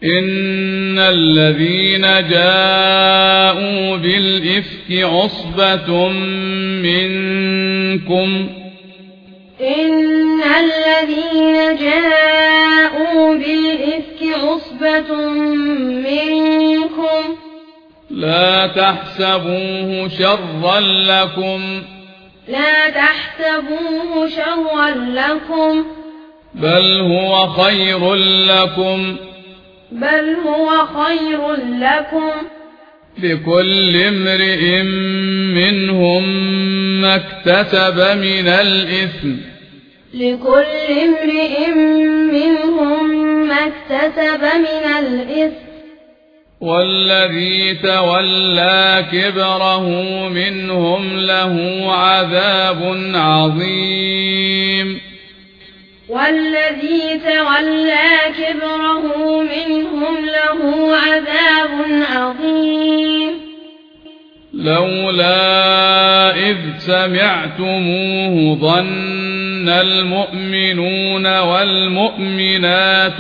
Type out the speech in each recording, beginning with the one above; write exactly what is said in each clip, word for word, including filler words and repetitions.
إن الذين جاءوا بالإفك عصبة منكم إن الذين جاءوا بالإفك عصبة منكم لا تحسبوه شرا لكم لا تحسبوه شرا لكم بل هو خير لكم بل هو خير لكم لكل امرئ منهم ما اكتسب من الإثم لكل امرئ منهم ما اكتسب من الإثم والذي تولى كبره منهم له عذاب عظيم والذي تولى كبره منهم له عذاب عظيم لولا إذ سمعتموه ظن المؤمنون والمؤمنات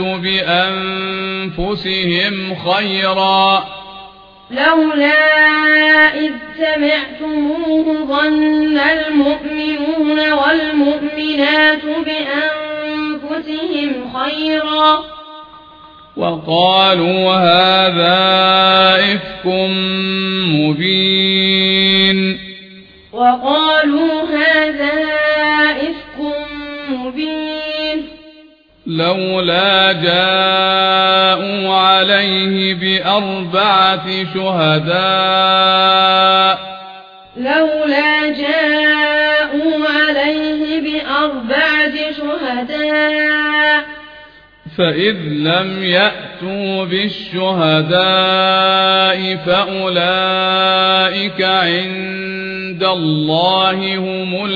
بأنفسهم خيرا لولا إذ سمعتموه ظن المؤمنون والمؤمنات بأنفسهم خيرا وقالوا هذا إفك مبين وقالوا هذا إفك مبين لولا جاءوا عليه بأربعة شهداء لولا جاءوا عليه بأربعة شهداء فإذ لم يأتوا بالشهداء فأولئك عند الله هم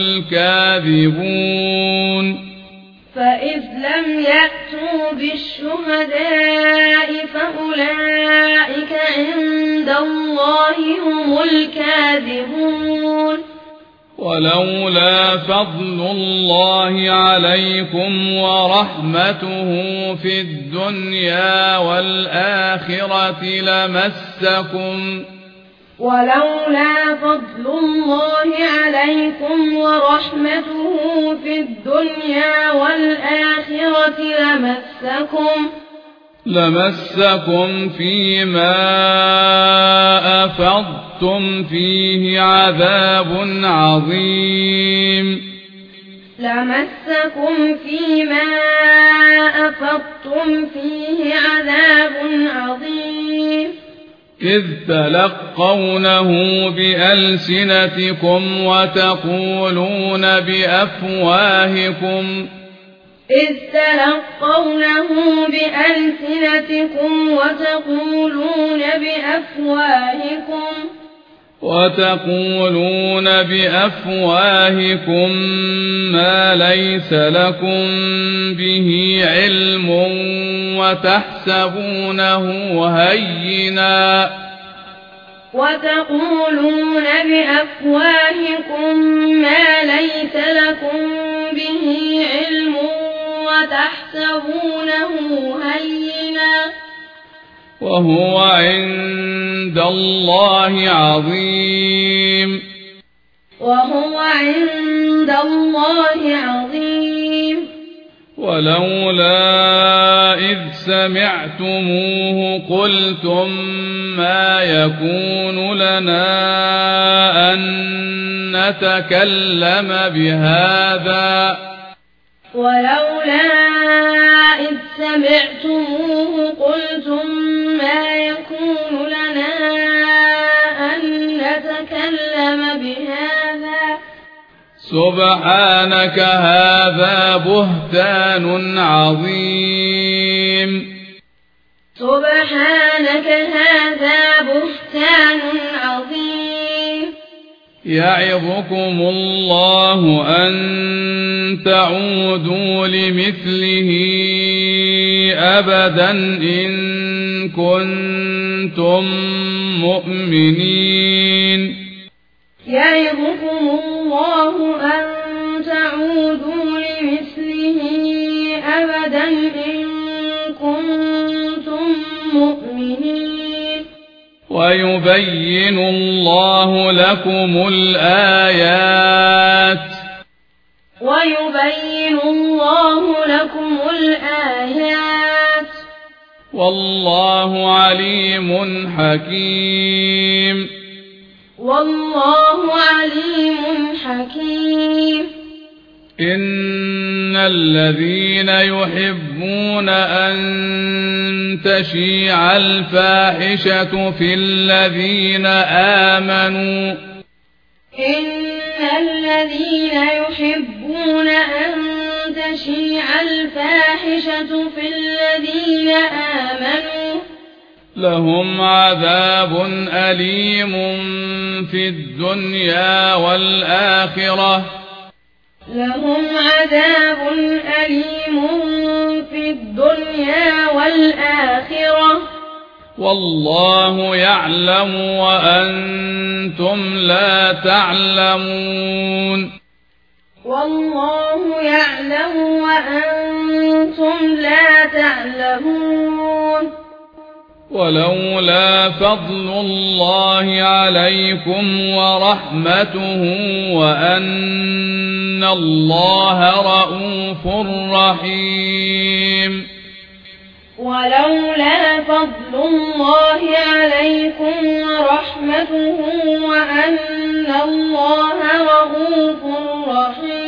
الكاذبون فإذ لم يأتوا بالشهداء فأولئك عند الله هم الكاذبون ولولا فضل الله عليكم ورحمته في الدنيا والآخرة لمسكم ولولا فضل الله عليكم ورحمته في الدنيا والآخرة لمسكم لمسكم فيما أفضتم فيه عذاب عظيم لمسكم فيما أفضتم فيه عذاب عظيم إذ تلقونه بألسنتكم وتقولون بأفواهكم إذ تلقونه بألسنتكم وتقولون بأفواهكم وتقولون بأفواهكم ما ليس لكم به علم وتحسبونه هينا وتقولون بأفواهكم ما ليس لكم به علم وتحسبونه هينا وهو عند الله عظيم وهو عند الله عظيم ولولا إذ سمعتموه قلتم ما يكون لنا أن نتكلم بهذا ولولا إذ سمعتموه قلتم ما يكون لنا أن نتكلم بهذا سبحانك هذا بهتان عظيم سبحانك هذا بهتان عظيم يعظكم الله أن تعودوا لمثله أبدا إن كنتم مؤمنين يعظكم الله أن تعودوا لمثله أبدا إن كنتم ويبين الله لكم الآيات ويبين الله لكم الآيات والله عليم حكيم والله عليم حكيم إن الذين يحبون أن تشيع الفاحشة في الذين آمنوا إن الذين يحبون أن تشيع الفاحشة في الذين آمنوا لهم عذاب أليم في الدنيا والآخرة لهم عذاب أليم في الدنيا والآخرة والله يعلم وأنتم لا تعلمون والله يعلم وأنتم لا تعلمون ولولا فضل الله عليكم ورحمته وأن الله رءوف رحيم ولولا فضل الله عليكم ورحمته وأن الله رءوف رحيم